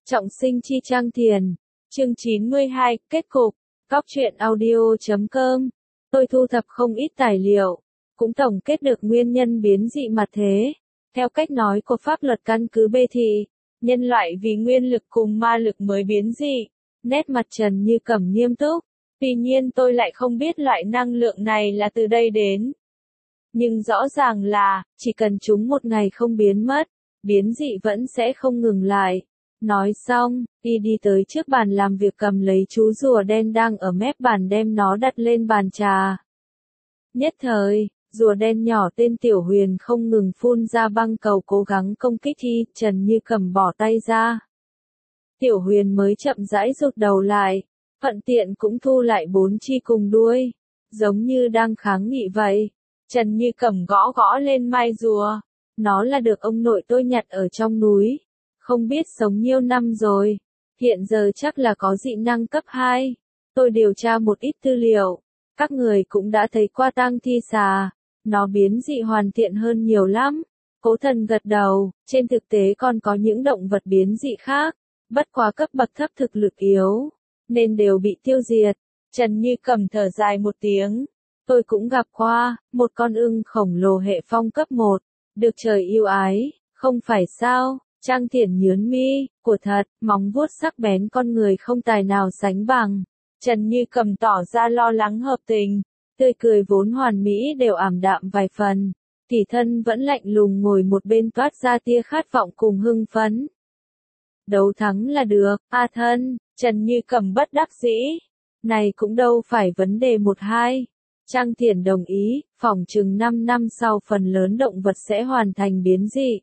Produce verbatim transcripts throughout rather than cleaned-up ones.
Trọng sinh chi Trang Thiền. Chương chín mươi hai, kết cục. Góc truyện audio chấm com. Tôi thu thập không ít tài liệu, cũng tổng kết được nguyên nhân biến dị mặt thế. Theo cách nói của pháp luật căn cứ B thì, nhân loại vì nguyên lực cùng ma lực mới biến dị. Nét mặt Trần Như Cẩm nghiêm túc. Tuy nhiên tôi lại không biết loại năng lượng này là từ đây đến. Nhưng rõ ràng là, chỉ cần chúng một ngày không biến mất, biến dị vẫn sẽ không ngừng lại. Nói xong, y đi tới trước bàn làm việc cầm lấy chú rùa đen đang ở mép bàn đem nó đặt lên bàn trà. Nhất thời, rùa đen nhỏ tên Tiểu Huyền không ngừng phun ra băng cầu cố gắng công kích y, Trần Như Cẩm bỏ tay ra. Tiểu Huyền mới chậm rãi rụt đầu lại, thuận tiện cũng thu lại bốn chi cùng đuôi, giống như đang kháng nghị vậy. Trần Như Cẩm gõ gõ lên mai rùa, nó là được ông nội tôi nhặt ở trong núi. Không biết sống nhiêu năm rồi, hiện giờ chắc là có dị năng cấp hai. Tôi điều tra một ít tư liệu, các người cũng đã thấy qua tang thi xà, nó biến dị hoàn thiện hơn nhiều lắm. Cố Thần gật đầu, trên thực tế còn có những động vật biến dị khác, bất quá cấp bậc thấp thực lực yếu, nên đều bị tiêu diệt. Trần Như Cẩm thở dài một tiếng, tôi cũng gặp qua, một con ưng khổng lồ hệ phong cấp một, được trời yêu ái, không phải sao? Trang Thiển nhướng mi, của thật, móng vuốt sắc bén con người không tài nào sánh bằng. Trần Như Cẩm tỏ ra lo lắng hợp tình, tươi cười vốn hoàn mỹ đều ảm đạm vài phần. Tỷ thân vẫn lạnh lùng ngồi một bên toát ra tia khát vọng cùng hưng phấn. Đấu thắng là được, a thân, Trần Như Cẩm bất đắc dĩ. Này cũng đâu phải vấn đề một hai. Trang Thiển đồng ý, phỏng chừng năm năm sau phần lớn động vật sẽ hoàn thành biến dị.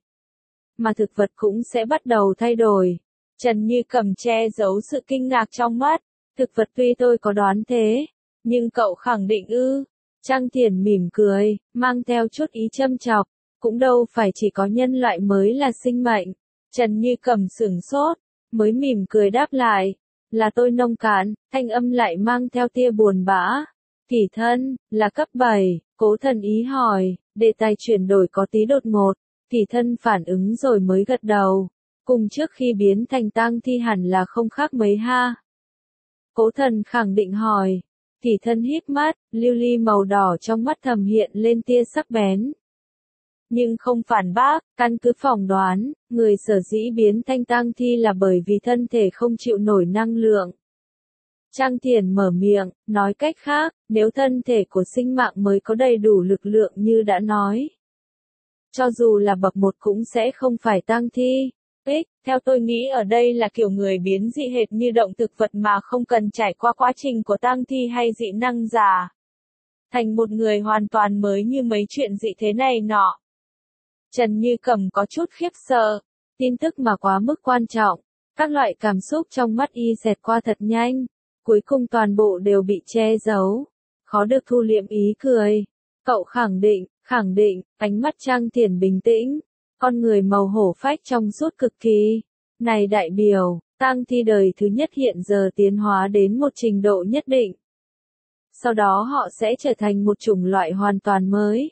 Mà thực vật cũng sẽ bắt đầu thay đổi. Trần Như Cẩm che giấu sự kinh ngạc trong mắt. Thực vật tuy tôi có đoán thế, nhưng cậu khẳng định ư? Trang Thiển mỉm cười, mang theo chút ý châm chọc. Cũng đâu phải chỉ có nhân loại mới là sinh mệnh. Trần Như Cẩm sửng sốt, mới mỉm cười đáp lại. Là tôi nông cạn, thanh âm lại mang theo tia buồn bã. Tỷ thân, là cấp bảy, Cố Thần ý hỏi, đề tài chuyển đổi có tí đột ngột. Tỷ thân phản ứng rồi mới gật đầu, cùng trước khi biến thành tang thi hẳn là không khác mấy ha. Cố Thần khẳng định hỏi, tỷ thân híp mắt, lưu ly màu đỏ trong mắt thầm hiện lên tia sắc bén. Nhưng không phản bác, căn cứ phỏng đoán, người sở dĩ biến thành tang thi là bởi vì thân thể không chịu nổi năng lượng. Trang Thiển mở miệng, nói cách khác, nếu thân thể của sinh mạng mới có đầy đủ lực lượng như đã nói. Cho dù là bậc một cũng sẽ không phải tang thi. Ích, theo tôi nghĩ ở đây là kiểu người biến dị hệt như động thực vật mà không cần trải qua quá trình của tang thi hay dị năng giả. Thành một người hoàn toàn mới như mấy chuyện dị thế này nọ. Trần Như Cẩm có chút khiếp sợ, tin tức mà quá mức quan trọng. Các loại cảm xúc trong mắt y xẹt qua thật nhanh, cuối cùng toàn bộ đều bị che giấu. Khó được thu liệm ý cười. Cậu khẳng định, khẳng định, ánh mắt Trang Thiển bình tĩnh, con người màu hổ phách trong suốt cực kỳ. Này đại biểu, tang thi đời thứ nhất hiện giờ tiến hóa đến một trình độ nhất định. Sau đó họ sẽ trở thành một chủng loại hoàn toàn mới.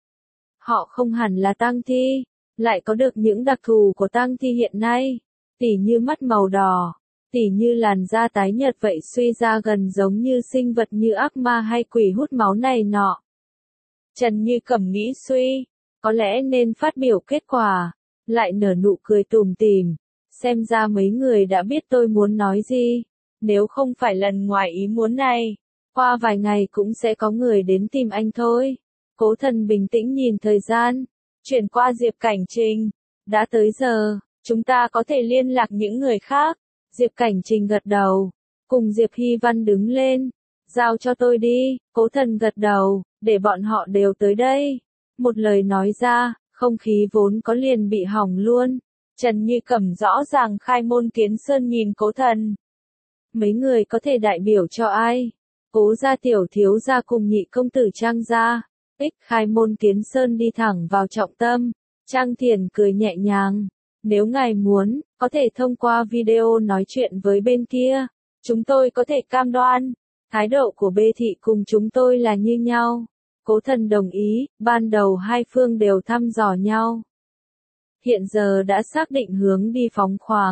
Họ không hẳn là tang thi, lại có được những đặc thù của tang thi hiện nay, tỉ như mắt màu đỏ, tỉ như làn da tái nhợt vậy suy ra gần giống như sinh vật như ác ma hay quỷ hút máu này nọ. Trần Như Cẩm nghĩ suy, có lẽ nên phát biểu kết quả, lại nở nụ cười tủm tỉm, xem ra mấy người đã biết tôi muốn nói gì, nếu không phải lần ngoài ý muốn này, qua vài ngày cũng sẽ có người đến tìm anh thôi. Cố Thần bình tĩnh nhìn thời gian, chuyển qua Diệp Cảnh Trình, đã tới giờ, chúng ta có thể liên lạc những người khác. Diệp Cảnh Trình gật đầu, cùng Diệp Hy Văn đứng lên, giao cho tôi đi. Cố Thần gật đầu, để bọn họ đều tới đây. Một lời nói ra, không khí vốn có liền bị hỏng luôn. Trần Như Cẩm rõ ràng khai môn kiến sơn nhìn Cố Thần. Mấy người có thể đại biểu cho ai? Cố gia tiểu thiếu gia cùng nhị công tử Trang gia. Ích khai môn kiến sơn đi thẳng vào trọng tâm. Trang Thiển cười nhẹ nhàng. Nếu ngài muốn, có thể thông qua video nói chuyện với bên kia. Chúng tôi có thể cam đoan. Thái độ của bê thị cùng chúng tôi là như nhau. Cố Thần đồng ý, ban đầu hai phương đều thăm dò nhau. Hiện giờ đã xác định hướng đi phóng khoáng.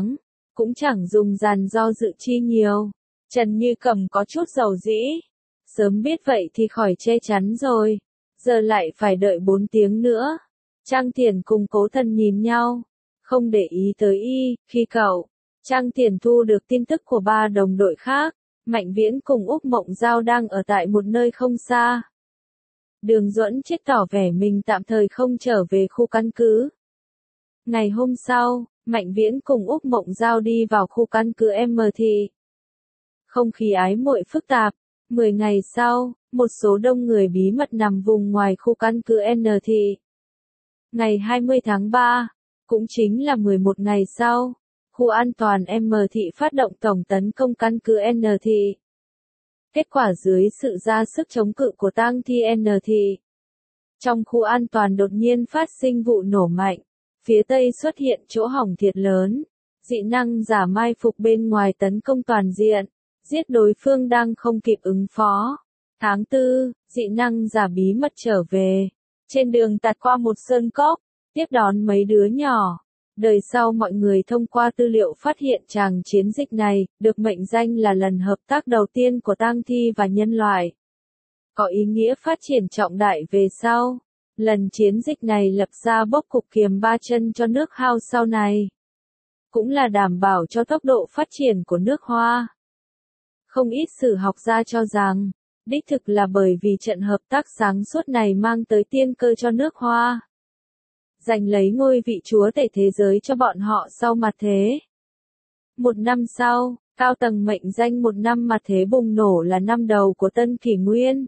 cũng chẳng dùng dàn do dự chi nhiều. Trần Như Cầm có chút dầu dĩ. Sớm biết vậy thì khỏi che chắn rồi. Giờ lại phải đợi bốn tiếng nữa. Trang Tiền cùng Cố Thần nhìn nhau. Không để ý tới y, khi cậu, Trang Tiền thu được tin tức của ba đồng đội khác. Mạnh Viễn cùng Úc Mộng Giao đang ở tại một nơi không xa. Đường Duẫn Chết tỏ vẻ mình tạm thời không trở về khu căn cứ. Ngày hôm sau, Mạnh Viễn cùng Úc Mộng Giao đi vào khu căn cứ M thị. Không khí ái muội phức tạp. Mười ngày sau, một số đông người bí mật nằm vùng ngoài khu căn cứ N thị. Ngày hai mươi tháng ba, cũng chính là mười một ngày sau, khu an toàn M thị phát động tổng tấn công căn cứ N thị. Kết quả dưới sự ra sức chống cự của tang thi N thị, trong khu an toàn đột nhiên phát sinh vụ nổ mạnh, phía tây xuất hiện chỗ hỏng thiệt lớn, dị năng giả mai phục bên ngoài tấn công toàn diện, giết đối phương đang không kịp ứng phó. Tháng tư, dị năng giả bí mật trở về, trên đường tạt qua một sơn cốc, tiếp đón mấy đứa nhỏ. Đời sau mọi người thông qua tư liệu phát hiện tràng chiến dịch này, được mệnh danh là lần hợp tác đầu tiên của tang thi và nhân loại. Có ý nghĩa phát triển trọng đại về sau. Lần chiến dịch này lập ra bốc cục kiềm ba chân cho nước Hao sau này. Cũng là đảm bảo cho tốc độ phát triển của nước Hoa. Không ít sử học gia cho rằng, đích thực là bởi vì trận hợp tác sáng suốt này mang tới tiên cơ cho nước Hoa. Giành lấy ngôi vị chúa tể thế giới cho bọn họ sau mặt thế. Một năm sau, cao tầng mệnh danh một năm mặt thế bùng nổ là năm đầu của Tân Kỷ Nguyên.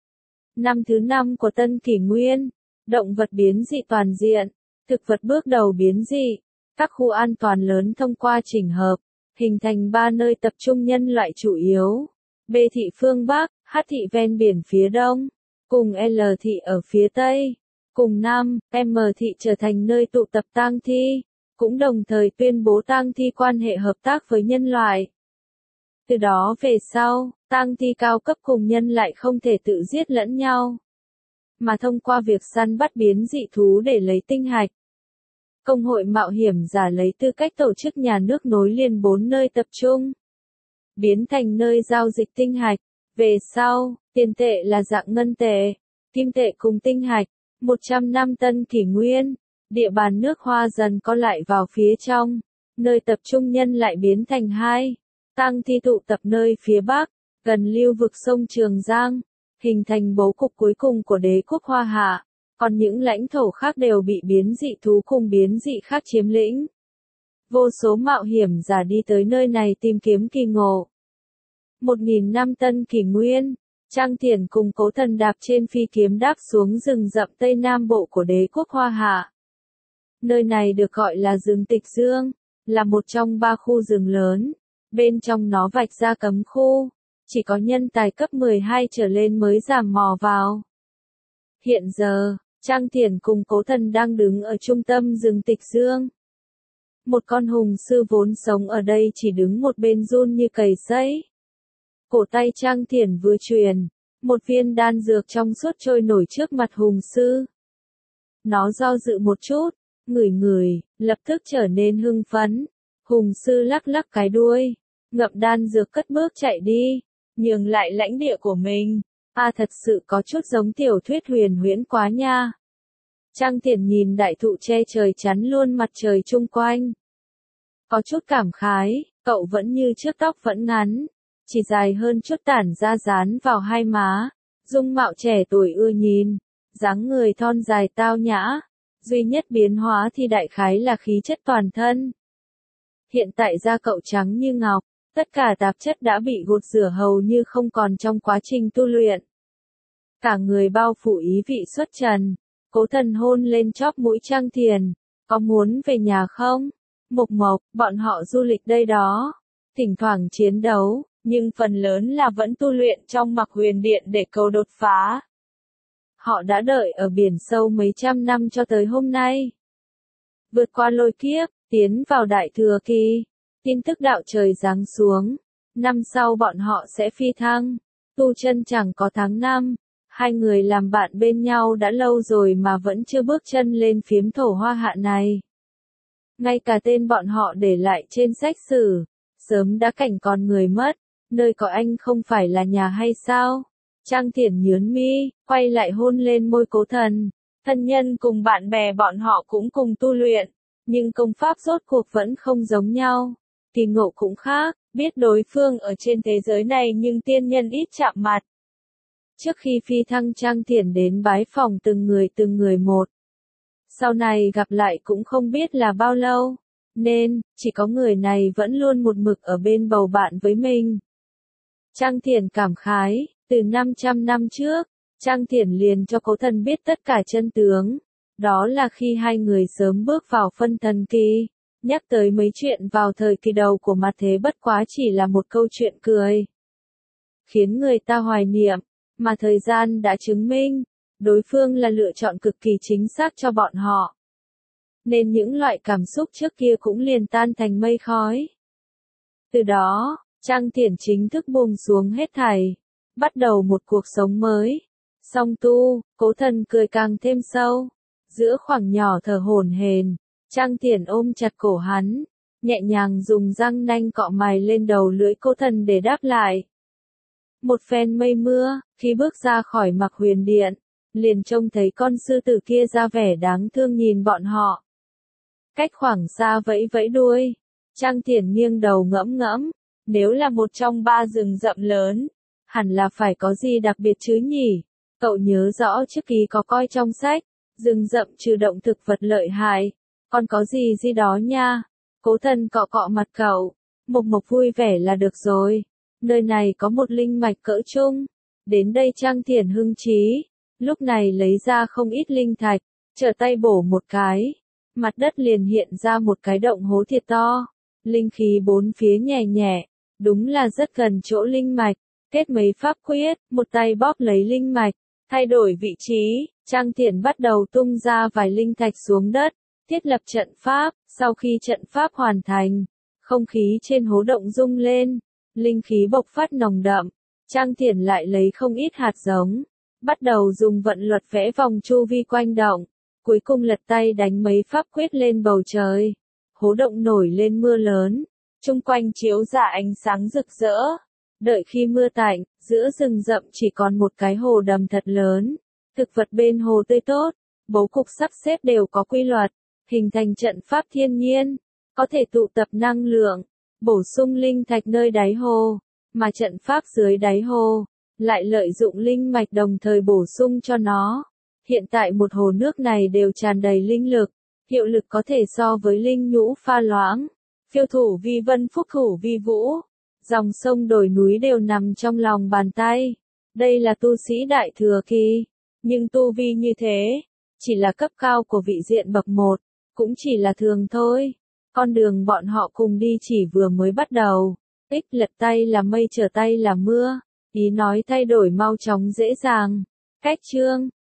Năm thứ năm của Tân Kỷ Nguyên, động vật biến dị toàn diện, thực vật bước đầu biến dị, các khu an toàn lớn thông qua chỉnh hợp, hình thành ba nơi tập trung nhân loại chủ yếu. B thị phương Bắc, H thị ven biển phía Đông, cùng L thị ở phía Tây. Cùng năm, M thị trở thành nơi tụ tập tang thi, cũng đồng thời tuyên bố tang thi quan hệ hợp tác với nhân loại. Từ đó về sau, tang thi cao cấp cùng nhân lại không thể tự giết lẫn nhau, mà thông qua việc săn bắt biến dị thú để lấy tinh hạch. Công hội mạo hiểm giả lấy tư cách tổ chức nhà nước nối liền bốn nơi tập trung, biến thành nơi giao dịch tinh hạch. Về sau, tiền tệ là dạng ngân tệ, kim tệ cùng tinh hạch. một trăm năm Tân Kỷ Nguyên, địa bàn nước Hoa dần co lại vào phía trong, nơi tập trung nhân lại biến thành hai, tang thi tụ tập nơi phía Bắc, gần lưu vực sông Trường Giang, hình thành bố cục cuối cùng của đế quốc Hoa Hạ, còn những lãnh thổ khác đều bị biến dị thú cùng biến dị khác chiếm lĩnh. Vô số mạo hiểm giả đi tới nơi này tìm kiếm kỳ ngộ. Một nghìn năm Tân Kỷ Nguyên, Trang Tiền cùng Cố Thần đạp trên phi kiếm đáp xuống rừng rậm Tây Nam Bộ của đế quốc Hoa Hạ. Nơi này được gọi là rừng Tịch Dương, là một trong ba khu rừng lớn. Bên trong nó vạch ra cấm khu, chỉ có nhân tài cấp mười hai trở lên mới giảm mò vào. Hiện giờ, Trang Tiền cùng Cố Thần đang đứng ở trung tâm rừng Tịch Dương. Một con hùng sư vốn sống ở đây chỉ đứng một bên run như cầy sấy. Cổ tay Trang Tiền vừa truyền, một viên đan dược trong suốt trôi nổi trước mặt hùng sư. Nó do dự một chút, ngửi ngửi, lập tức trở nên hưng phấn. Hùng sư lắc lắc cái đuôi, ngậm đan dược cất bước chạy đi, nhường lại lãnh địa của mình. À thật sự có chút giống tiểu thuyết huyền huyễn quá nha. Trang Tiền nhìn đại thụ che trời chắn luôn mặt trời chung quanh. Có chút cảm khái, cậu vẫn như trước tóc vẫn ngắn, chỉ dài hơn chút tản ra dán vào hai má, dung mạo trẻ tuổi ưa nhìn, dáng người thon dài tao nhã, duy nhất biến hóa thì đại khái là khí chất toàn thân. Hiện tại da cậu trắng như ngọc, tất cả tạp chất đã bị gột rửa hầu như không còn trong quá trình tu luyện. Cả người bao phủ ý vị xuất trần, Cố Thần hôn lên chóp mũi Trang Tiền, có muốn về nhà không? Mộc Mộc, bọn họ du lịch đây đó, thỉnh thoảng chiến đấu, nhưng phần lớn là vẫn tu luyện trong Mặc Huyền Điện để cầu đột phá. Họ đã đợi ở biển sâu mấy trăm năm cho tới hôm nay. Vượt qua lôi kiếp, tiến vào đại thừa kỳ, tin tức đạo trời giáng xuống, năm sau bọn họ sẽ phi thăng, tu chân chẳng có tháng năm, hai người làm bạn bên nhau đã lâu rồi mà vẫn chưa bước chân lên phiếm thổ Hoa Hạ này. ngay cả tên bọn họ để lại trên sách sử, sớm đã cảnh còn người mất, nơi có anh không phải là nhà hay sao? Trang Thiển nhớn mi, quay lại hôn lên môi Cố Thần. Thân nhân cùng bạn bè bọn họ cũng cùng tu luyện, nhưng công pháp rốt cuộc vẫn không giống nhau. Kỳ ngộ cũng khác, biết đối phương ở trên thế giới này nhưng tiên nhân ít chạm mặt. Trước khi phi thăng Trang Thiển đến bái phòng từng người từng người một. Sau này gặp lại cũng không biết là bao lâu, nên, chỉ có người này vẫn luôn một mực ở bên bầu bạn với mình. Trang Thiển cảm khái, từ năm trăm năm trước, Trang Thiển liền cho Cố Thần biết tất cả chân tướng. Đó là khi hai người sớm bước vào phân thần kỳ. Nhắc tới mấy chuyện vào thời kỳ đầu của mặt thế bất quá chỉ là một câu chuyện cười. Khiến người ta hoài niệm, mà thời gian đã chứng minh, đối phương là lựa chọn cực kỳ chính xác cho bọn họ. Nên những loại cảm xúc trước kia cũng liền tan thành mây khói. Từ đó, Trang Thiển chính thức buông xuống hết thảy, bắt đầu một cuộc sống mới. Song tu, Cố Thần cười càng thêm sâu. Giữa khoảng nhỏ thở hổn hển, Trang Thiển ôm chặt cổ hắn, nhẹ nhàng dùng răng nanh cọ mài lên đầu lưỡi Cố Thần để đáp lại. Một phen mây mưa, khi bước ra khỏi Mặc Huyền Điện, liền trông thấy con sư tử kia ra vẻ đáng thương nhìn bọn họ. Cách khoảng xa vẫy vẫy đuôi, Trang Thiển nghiêng đầu ngẫm ngẫm, nếu là một trong ba rừng rậm lớn, hẳn là phải có gì đặc biệt chứ nhỉ? Cậu nhớ rõ trước ký có coi trong sách, rừng rậm trừ động thực vật lợi hại, còn có gì gì đó nha. Cố Thần cọ cọ mặt cậu, Mộc Mộc vui vẻ là được rồi. Nơi này có một linh mạch cỡ trung. Đến đây Trang Thiển hưng trí, lúc này lấy ra không ít linh thạch, trở tay bổ một cái, mặt đất liền hiện ra một cái động hố thiệt to. Linh khí bốn phía nhẹ nhẹ, đúng là rất gần chỗ linh mạch. Kết mấy pháp quyết, một tay bóp lấy linh mạch, thay đổi vị trí, Trang Thiển bắt đầu tung ra vài linh thạch xuống đất, thiết lập trận pháp. Sau khi trận pháp hoàn thành, không khí trên hố động rung lên, linh khí bộc phát nồng đậm. Trang Thiển lại lấy không ít hạt giống, bắt đầu dùng vận luật vẽ vòng chu vi quanh động, cuối cùng lật tay đánh mấy pháp quyết lên bầu trời. Hố động nổi lên mưa lớn, chung quanh chiếu ra ánh sáng rực rỡ. Đợi khi mưa tạnh, giữa rừng rậm chỉ còn một cái hồ đầm thật lớn. Thực vật bên hồ tươi tốt, bố cục sắp xếp đều có quy luật, hình thành trận pháp thiên nhiên, có thể tụ tập năng lượng, bổ sung linh thạch nơi đáy hồ, mà trận pháp dưới đáy hồ lại lợi dụng linh mạch đồng thời bổ sung cho nó. Hiện tại một hồ nước này đều tràn đầy linh lực, hiệu lực có thể so với linh nhũ pha loãng, phiêu thủ vi vân phúc thủ vi vũ. Dòng sông đồi núi đều nằm trong lòng bàn tay. Đây là tu sĩ đại thừa kỳ, nhưng tu vi như thế, chỉ là cấp cao của vị diện bậc một, cũng chỉ là thường thôi. Con đường bọn họ cùng đi chỉ vừa mới bắt đầu. Ích lật tay là mây trở tay là mưa, ý nói thay đổi mau chóng dễ dàng. Cách chương